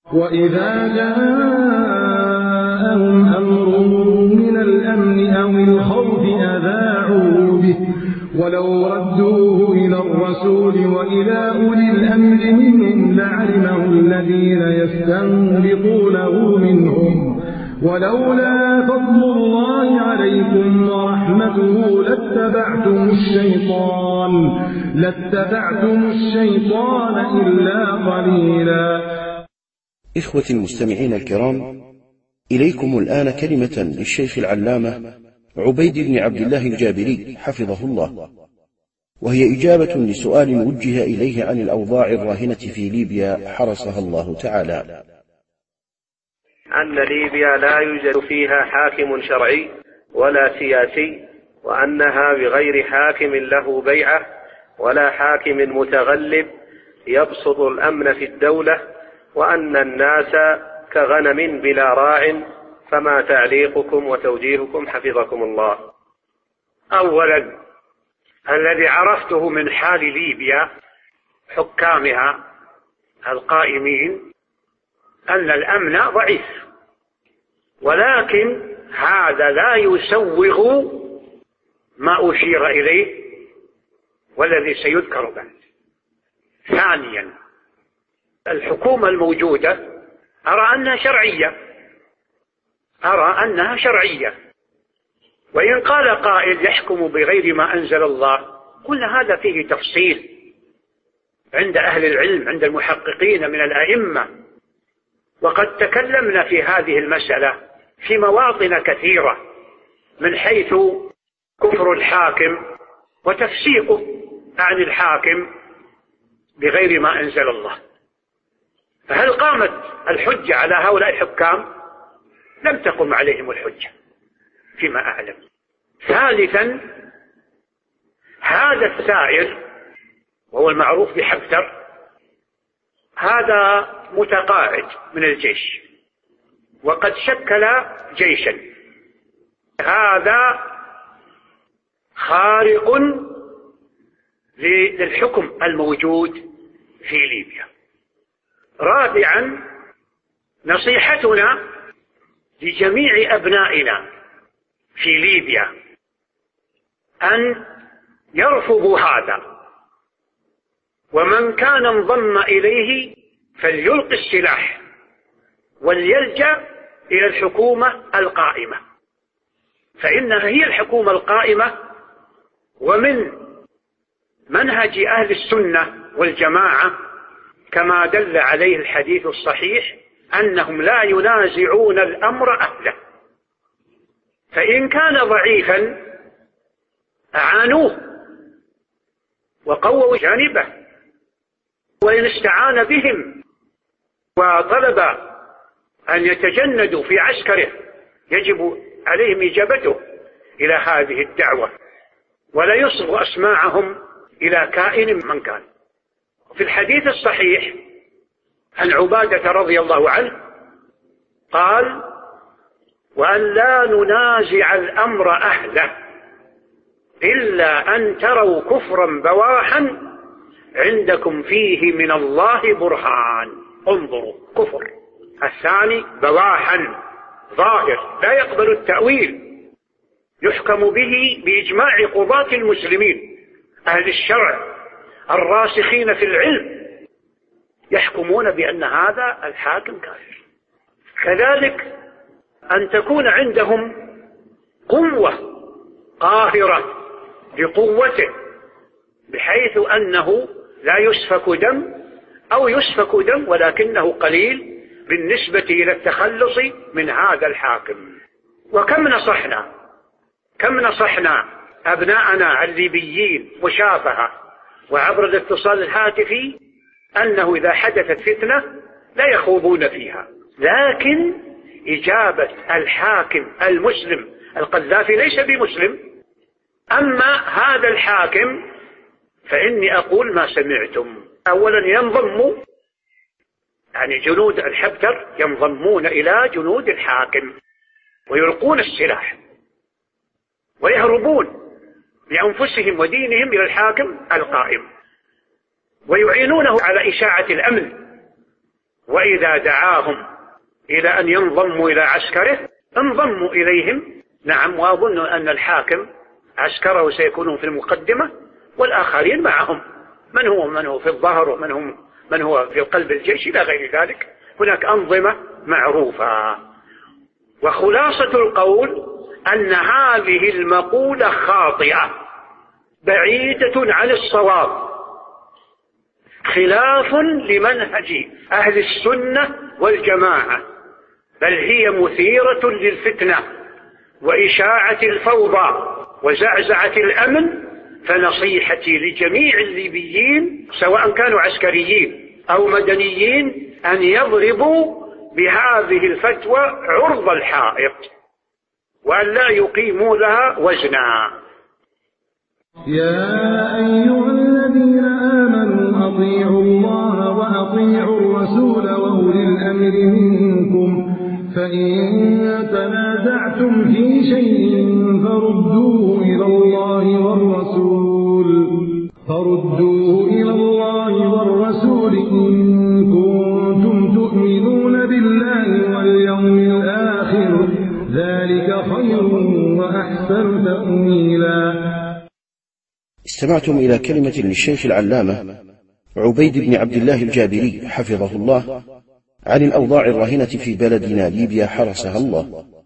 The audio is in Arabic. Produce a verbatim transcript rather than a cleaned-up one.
وإذا جاءهم أمر من الأمن أو الخوف أذاعوا به ولو ردوه إلى الرسول وإلى أولي الأمر منهم لعلمه الذين يستنبطونه منهم ولولا فضل الله عليكم ورحمته لاتبعتم الشيطان لاتبعتم الشيطان إلا قليلا. إخوتي المستمعين الكرام، إليكم الآن كلمة للشيخ العلامة عبيد بن عبد الله الجابري حفظه الله، وهي إجابة لسؤال وجه إليه عن الأوضاع الراهنة في ليبيا حرسها الله تعالى. أن ليبيا لا يوجد فيها حاكم شرعي ولا سياسي، وأنها بغير حاكم له بيعة ولا حاكم متغلب يبسط الأمن في الدولة، وأن الناس كغنم بلا راع. فما تعليقكم وتوجيهكم حفظكم الله؟ أولا، الذي عرفته من حال ليبيا حكامها القائمين أن الأمن ضعيف، ولكن هذا لا يسوغ ما أشير إليه والذي سيذكر بعد. ثانيا، الحكومة الموجودة أرى أنها شرعية أرى أنها شرعية وإن قال قائل يحكم بغير ما أنزل الله، قلنا هذا فيه تفصيل عند أهل العلم، عند المحققين من الأئمة، وقد تكلمنا في هذه المسألة في مواطن كثيرة من حيث كفر الحاكم وتفسيقه عن الحاكم بغير ما أنزل الله. فهل قامت الحجة على هؤلاء الحكام؟ لم تقم عليهم الحجة فيما أعلم. ثالثا، هذا الثائر وهو المعروف بحفتر هذا متقاعد من الجيش وقد شكل جيشا، هذا خارق للحكم الموجود في ليبيا. رابعا، نصيحتنا لجميع أبنائنا في ليبيا أن يرفضوا هذا، ومن كان انضم إليه فليلقي السلاح وليلجأ إلى الحكومة القائمة، فإنها هي الحكومة القائمة. ومن منهج أهل السنة والجماعة كما دل عليه الحديث الصحيح أنهم لا ينازعون الأمر أهله، فإن كان ضعيفا أعانوه وقووا جانبه، وإن استعان بهم وطلب أن يتجندوا في عسكره يجب عليهم إجابته إلى هذه الدعوة، ولا يصغ أسماعهم إلى كائن من كان. في الحديث الصحيح عن عبادة رضي الله عنه قال: وأن لا ننازع الأمر أهله إلا أن تروا كفرا بواحا عندكم فيه من الله برهان. انظروا، كفر. الثاني بواحا ظاهر لا يقبل التأويل، يحكم به بإجماع قضاة المسلمين أهل الشرع الراسخين في العلم، يحكمون بأن هذا الحاكم كافر. كذلك أن تكون عندهم قوة قاهرة بقوته بحيث أنه لا يسفك دم أو يسفك دم ولكنه قليل بالنسبة إلى التخلص من هذا الحاكم. وكم نصحنا كم نصحنا أبناءنا الليبيين مشافهة وعبر الاتصال الهاتفي أنه إذا حدثت فتنة لا يخوضون فيها، لكن إجابة الحاكم المسلم القذافي ليس بمسلم. أما هذا الحاكم فإني أقول ما سمعتم. أولا ينضم، يعني جنود الحفتر ينضمون إلى جنود الحاكم ويلقون السلاح ويهربون بأنفسهم ودينهم إلى الحاكم القائم، ويعينونه على إشاعة الأمن وإذا دعاهم إلى أن ينضموا إلى عسكره انضموا إليهم. نعم، وأظن أن الحاكم عسكره سيكونون في المقدمة والآخرين معهم، من هو من هو في الظهر ومن هم من هو في قلب الجيش إلى غير ذلك. هناك أنظمة معروفة. وخلاصة القول أن هذه المقولة خاطئة بعيدة عن الصواب، خلاف لمنهج أهل السنة والجماعة، بل هي مثيرة للفتنة وإشاعة الفوضى وزعزعة الأمن. فنصيحتي لجميع الليبيين سواء كانوا عسكريين أو مدنيين أن يضربوا بهذه الفتوى عرض الحائط وأن لا يقيموا لها وزنا. يا أيها الذين آمنوا أطيعوا الله وأطيعوا الرسول وأولي الأمر منكم، فإن تنازعتم في شيء فردوه إلى الله والرسول فردوه إلى الله والرسول إن كنتم تؤمنون بالله واليوم الآخر، ذلك خير وأحسن تأويلا. استمعتم إلى كلمة للشيخ العلامة عبيد بن عبد الله الجابري حفظه الله عن الأوضاع الراهنة في بلدنا ليبيا حرسها الله،